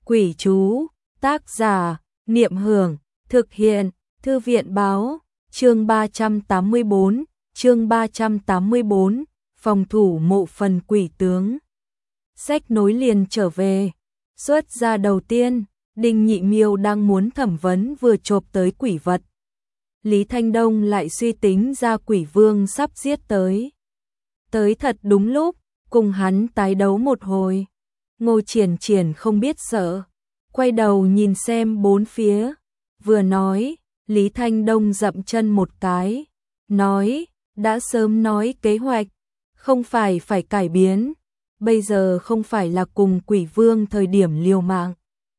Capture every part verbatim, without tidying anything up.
Quỷ chú, tác giả, Niệm Hưởng, thực hiện, Thư viện báo, chương ba trăm tám mươi bốn, chương ba trăm tám mươi bốn, phòng thủ mộ phần quỷ tướng. Sách nối liền trở về, xuất ra đầu tiên, Đinh Nhị Miêu đang muốn thẩm vấn vừa chộp tới quỷ vật. Lý Thanh Đông lại suy tính ra quỷ vương sắp giết tới. Tới thật đúng lúc, cùng hắn tái đấu một hồi. Ngô Triển Triển không biết sợ, quay đầu nhìn xem bốn phía, vừa nói, Lý Thanh Đông dậm chân một cái, nói, đã sớm nói kế hoạch, không phải phải cải biến, bây giờ không phải là cùng quỷ vương thời điểm liều mạng.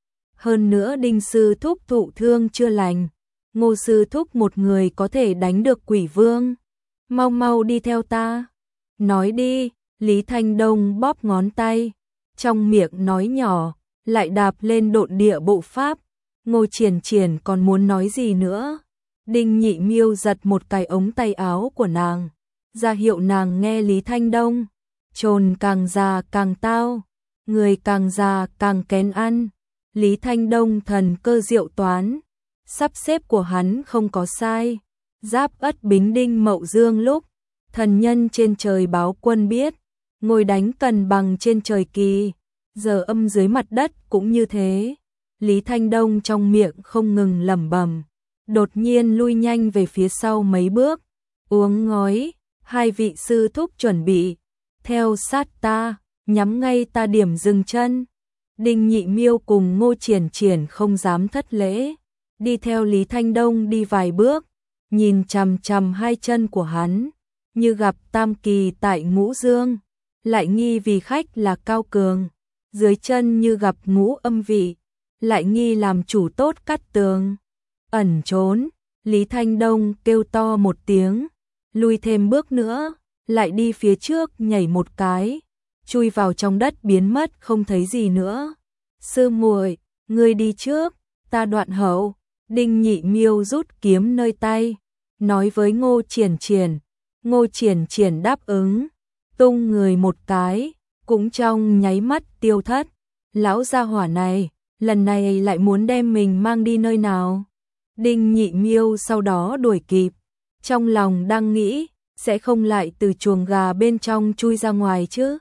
Hơn nữa Đinh sư thúc thụ thương chưa lành, Ngô sư thúc một người có thể đánh được quỷ vương, mau mau đi theo ta. Nói đi, Lý Thanh Đông bóp ngón tay, trong miệng nói nhỏ, lại đạp lên độn địa bộ pháp. Ngô Triển Triển còn muốn nói gì nữa. Đinh Nhị Miêu giật một cái ống tay áo của nàng, ra hiệu nàng nghe Lý Thanh Đông. Trồn càng già càng tao, người càng già càng kén ăn. Lý Thanh Đông thần cơ diệu toán, sắp xếp của hắn không có sai. Giáp Ất Bính Đinh Mậu Dương lúc thần nhân trên trời báo quân biết, ngồi đánh cần bằng trên trời kỳ, giờ âm dưới mặt đất cũng như thế. Lý Thanh Đông trong miệng không ngừng lẩm bẩm, đột nhiên lui nhanh về phía sau mấy bước, uống ngói, hai vị sư thúc chuẩn bị, theo sát ta, nhắm ngay ta điểm dừng chân. Đinh Nhị Miêu cùng Ngô Triển Triển không dám thất lễ, đi theo Lý Thanh Đông đi vài bước, nhìn chằm chằm hai chân của hắn, như gặp tam kỳ tại ngũ dương, lại nghi vì khách là cao cường, dưới chân như gặp ngũ âm vị, lại nghi làm chủ tốt cắt tường. Ẩn trốn, Lý Thanh Đông kêu to một tiếng, lui thêm bước nữa, lại đi phía trước nhảy một cái, chui vào trong đất biến mất không thấy gì nữa. Sư muội, ngươi đi trước, ta đoạn hậu. Đinh Nhị Miêu rút kiếm nơi tay, nói với Ngô Triển Triển. Ngô Triển Triển đáp ứng, tung người một cái, cũng trong nháy mắt tiêu thất. Lão gia hỏa này, lần này lại muốn đem mình mang đi nơi nào? Đinh Nhị Miêu sau đó đuổi kịp, trong lòng đang nghĩ, sẽ không lại từ chuồng gà bên trong chui ra ngoài chứ?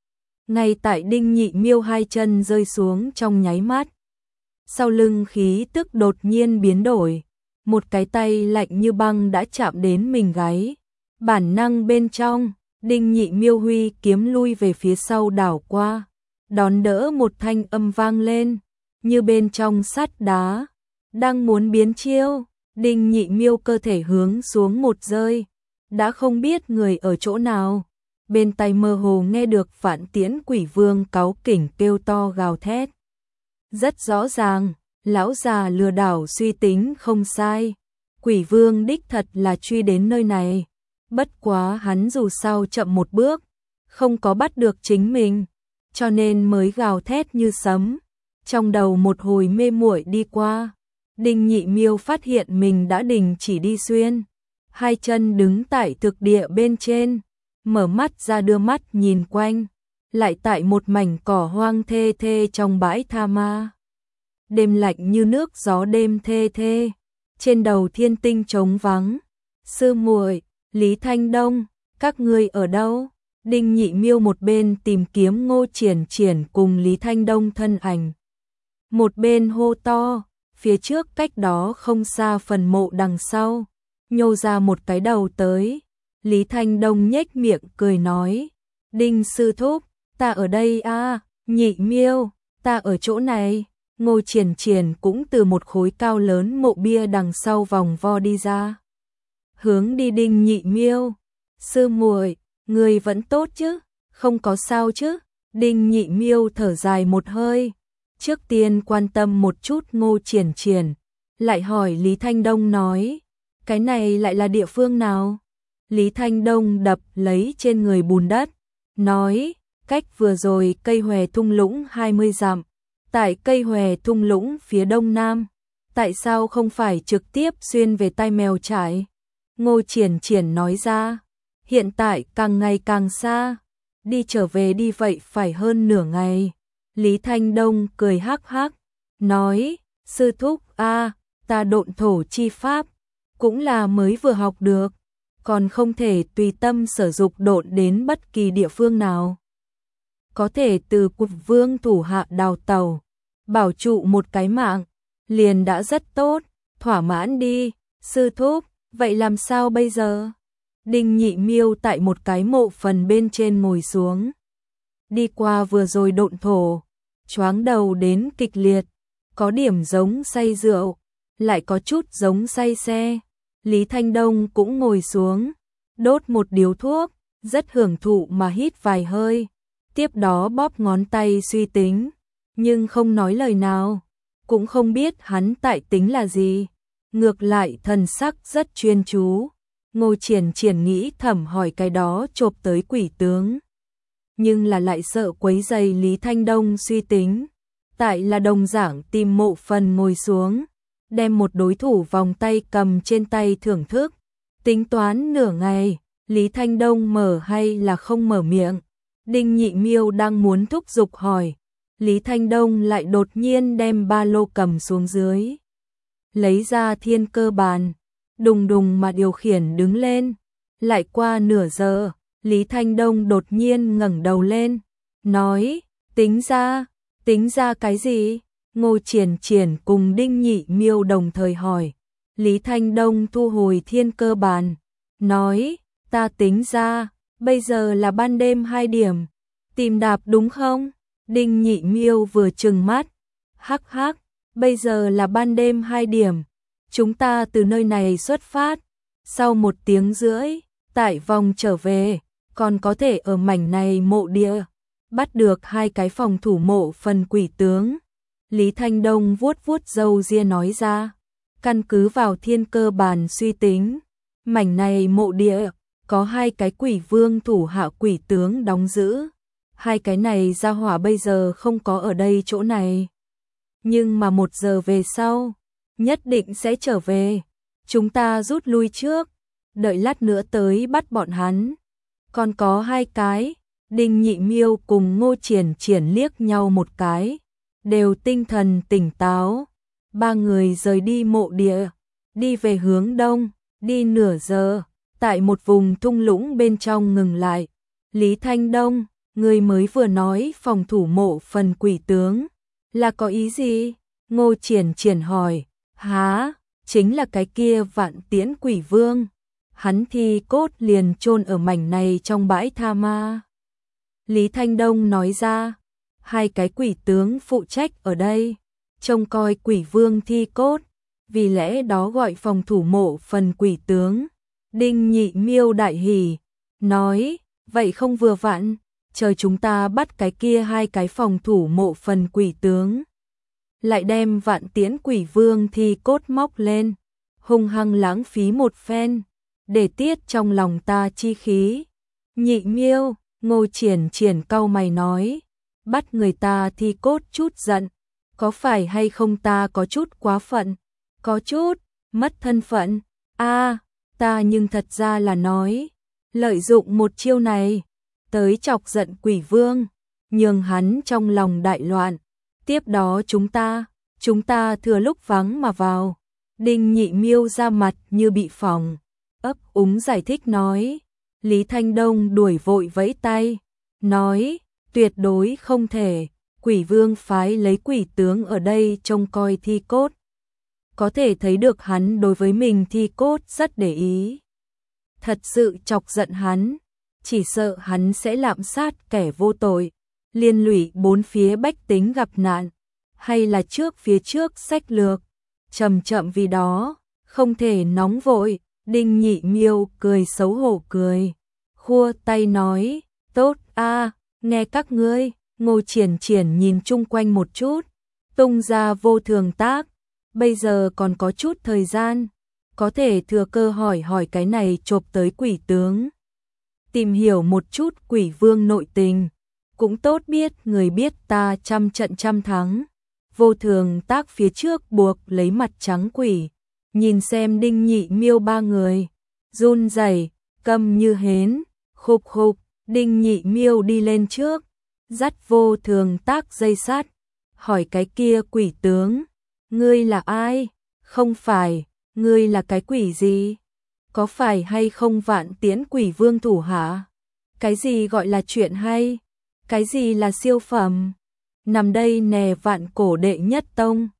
Ngay tại Đinh Nhị Miêu hai chân rơi xuống trong nháy mắt, sau lưng khí tức đột nhiên biến đổi, một cái tay lạnh như băng đã chạm đến mình gáy. Bản năng bên trong, Đinh Nhị Miêu huy kiếm lui về phía sau đảo qua, đón đỡ một thanh âm vang lên, như bên trong sắt đá, đang muốn biến chiêu. Đinh Nhị Miêu cơ thể hướng xuống một rơi, đã không biết người ở chỗ nào, bên tai mơ hồ nghe được Vạn Tiễn Quỷ Vương cáu kỉnh kêu to gào thét. Rất rõ ràng, lão già lừa đảo suy tính không sai, Quỷ Vương đích thật là truy đến nơi này, bất quá hắn dù sao chậm một bước, không có bắt được chính mình, cho nên mới gào thét như sấm. Trong đầu một hồi mê muội đi qua, Đinh Nhị Miêu phát hiện mình đã đình chỉ đi xuyên, hai chân đứng tại thực địa bên trên, mở mắt ra đưa mắt nhìn quanh, lại tại một mảnh cỏ hoang thê thê trong bãi tha ma. Đêm lạnh như nước gió đêm thê thê, trên đầu thiên tinh trống vắng. Sư muội, Lý Thanh Đông, các ngươi ở đâu? Đinh Nhị Miêu một bên tìm kiếm Ngô Triển Triển cùng Lý Thanh Đông thân ảnh, một bên hô to. Phía trước cách đó không xa phần mộ đằng sau, nhô ra một cái đầu tới. Lý Thanh Đông nhếch miệng cười nói, Đinh sư thúc, ta ở đây a. À, Nhị Miêu, ta ở chỗ này. Ngô Triển Triển cũng từ một khối cao lớn mộ bia đằng sau vòng vo đi ra, hướng đi Đinh Nhị Miêu. Sư muội, người vẫn tốt chứ, không có sao chứ? Đinh Nhị Miêu thở dài một hơi, trước tiên quan tâm một chút Ngô Triển Triển, lại hỏi Lý Thanh Đông nói, cái này lại là địa phương nào? Lý Thanh Đông đập lấy trên người bùn đất, nói, cách vừa rồi cây hòe thung lũng hai mươi dặm, tại cây hòe thung lũng phía đông nam. Tại sao không phải trực tiếp xuyên về Tai Mèo Trải? Ngô Triển Triển nói ra, hiện tại càng ngày càng xa, đi trở về đi vậy phải hơn nửa ngày. Lý Thanh Đông cười hắc hắc, nói, sư thúc a, ta độn thổ chi pháp, cũng là mới vừa học được, còn không thể tùy tâm sử dụng độn đến bất kỳ địa phương nào. Có thể từ Cục Vương thủ hạ đào tàu, bảo trụ một cái mạng, liền đã rất tốt, thỏa mãn đi, sư thúc, vậy làm sao bây giờ? Đinh Nhị Miêu tại một cái mộ phần bên trên ngồi xuống. Đi qua vừa rồi độn thổ, choáng đầu đến kịch liệt, có điểm giống say rượu, lại có chút giống say xe. Lý Thanh Đông cũng ngồi xuống, đốt một điếu thuốc, rất hưởng thụ mà hít vài hơi, tiếp đó bóp ngón tay suy tính, nhưng không nói lời nào, cũng không biết hắn tại tính là gì, ngược lại thần sắc rất chuyên chú. Ngô Triển Triển nghĩ thầm hỏi cái đó chộp tới quỷ tướng, nhưng là lại sợ quấy rầy Lý Thanh Đông suy tính, tại là đồng giảng tìm mộ phần ngồi xuống, đem một đối thủ vòng tay cầm trên tay thưởng thức, tính toán nửa ngày, Lý Thanh Đông mở hay là không mở miệng. Đinh Nhị Miêu đang muốn thúc giục hỏi, Lý Thanh Đông lại đột nhiên đem ba lô cầm xuống dưới, lấy ra thiên cơ bàn, đùng đùng mà điều khiển đứng lên. Lại qua nửa giờ, Lý Thanh Đông đột nhiên ngẩng đầu lên, nói, tính ra, tính ra cái gì? Ngô Triển Triển cùng Đinh Nhị Miêu đồng thời hỏi. Lý Thanh Đông thu hồi thiên cơ bàn, nói, ta tính ra, bây giờ là ban đêm hai điểm, tìm đạp đúng không? Đinh Nhị Miêu vừa trừng mắt, hắc hắc, bây giờ là ban đêm hai điểm, chúng ta từ nơi này xuất phát, sau một tiếng rưỡi, tại vòng trở về, còn có thể ở mảnh này mộ địa, bắt được hai cái phòng thủ mộ phần quỷ tướng. Lý Thanh Đông vuốt vuốt râu ria nói ra, căn cứ vào thiên cơ bàn suy tính, mảnh này mộ địa, có hai cái quỷ vương thủ hạ quỷ tướng đóng giữ, hai cái này gia hỏa bây giờ không có ở đây chỗ này. Nhưng mà một giờ về sau, nhất định sẽ trở về, chúng ta rút lui trước, đợi lát nữa tới bắt bọn hắn. Còn có hai cái, Đinh Nhị Miêu cùng Ngô Triển Triển liếc nhau một cái, đều tinh thần tỉnh táo. Ba người rời đi mộ địa, đi về hướng đông, đi nửa giờ, tại một vùng thung lũng bên trong ngừng lại. Lý Thanh Đông, người mới vừa nói phòng thủ mộ phần quỷ tướng, là có ý gì? Ngô Triển Triển hỏi. Há, chính là cái kia Vạn Tiễn Quỷ Vương, hắn thi cốt liền chôn ở mảnh này trong bãi tha ma. Lý Thanh Đông nói ra, hai cái quỷ tướng phụ trách ở đây, trông coi quỷ vương thi cốt, vì lẽ đó gọi phòng thủ mộ phần quỷ tướng. Đinh Nhị Miêu đại hỉ, nói, vậy không vừa vặn, chờ chúng ta bắt cái kia hai cái phòng thủ mộ phần quỷ tướng, lại đem Vạn Tiễn Quỷ Vương thi cốt móc lên, hung hăng lãng phí một phen, để tiết trong lòng ta chi khí. Nhị Miêu, Ngô Triển Triển cau mày nói, bắt người ta thi cốt chút giận, có phải hay không ta có chút quá phận, có chút, mất thân phận, a ta nhưng thật ra là nói, lợi dụng một chiêu này, tới chọc giận quỷ vương, nhường hắn trong lòng đại loạn, tiếp đó chúng ta, chúng ta thừa lúc vắng mà vào. Đinh Nhị Miêu ra mặt như bị phỏng, ấp úng giải thích nói. Lý Thanh Đông đuổi vội vẫy tay, nói, tuyệt đối không thể, quỷ vương phái lấy quỷ tướng ở đây trông coi thi cốt. Có thể thấy được hắn đối với mình thi cốt rất để ý. Thật sự chọc giận hắn, chỉ sợ hắn sẽ lạm sát kẻ vô tội, liên lụy bốn phía bách tính gặp nạn, hay là trước phía trước sách lược, chậm chậm vì đó, không thể nóng vội. Đinh Nhị Miêu cười xấu hổ cười, khua tay nói, tốt a, nghe các ngươi. Ngô Triển Triển nhìn chung quanh một chút, tung ra vô thường tác, bây giờ còn có chút thời gian, có thể thừa cơ hỏi hỏi cái này chộp tới quỷ tướng, tìm hiểu một chút quỷ vương nội tình, cũng tốt biết người biết ta trăm trận trăm thắng. Vô thường tác phía trước buộc lấy mặt trắng quỷ, nhìn xem Đinh Nhị Miêu ba người, run rẩy, câm như hến, khục khục. Đinh Nhị Miêu đi lên trước, dắt vô thường tác dây sát, hỏi cái kia quỷ tướng, ngươi là ai? Không phải, ngươi là cái quỷ gì? Có phải hay không Vạn Tiễn Quỷ Vương thủ hạ? Cái gì gọi là chuyện hay? Cái gì là siêu phẩm? Nằm đây nè Vạn Cổ đệ nhất tông.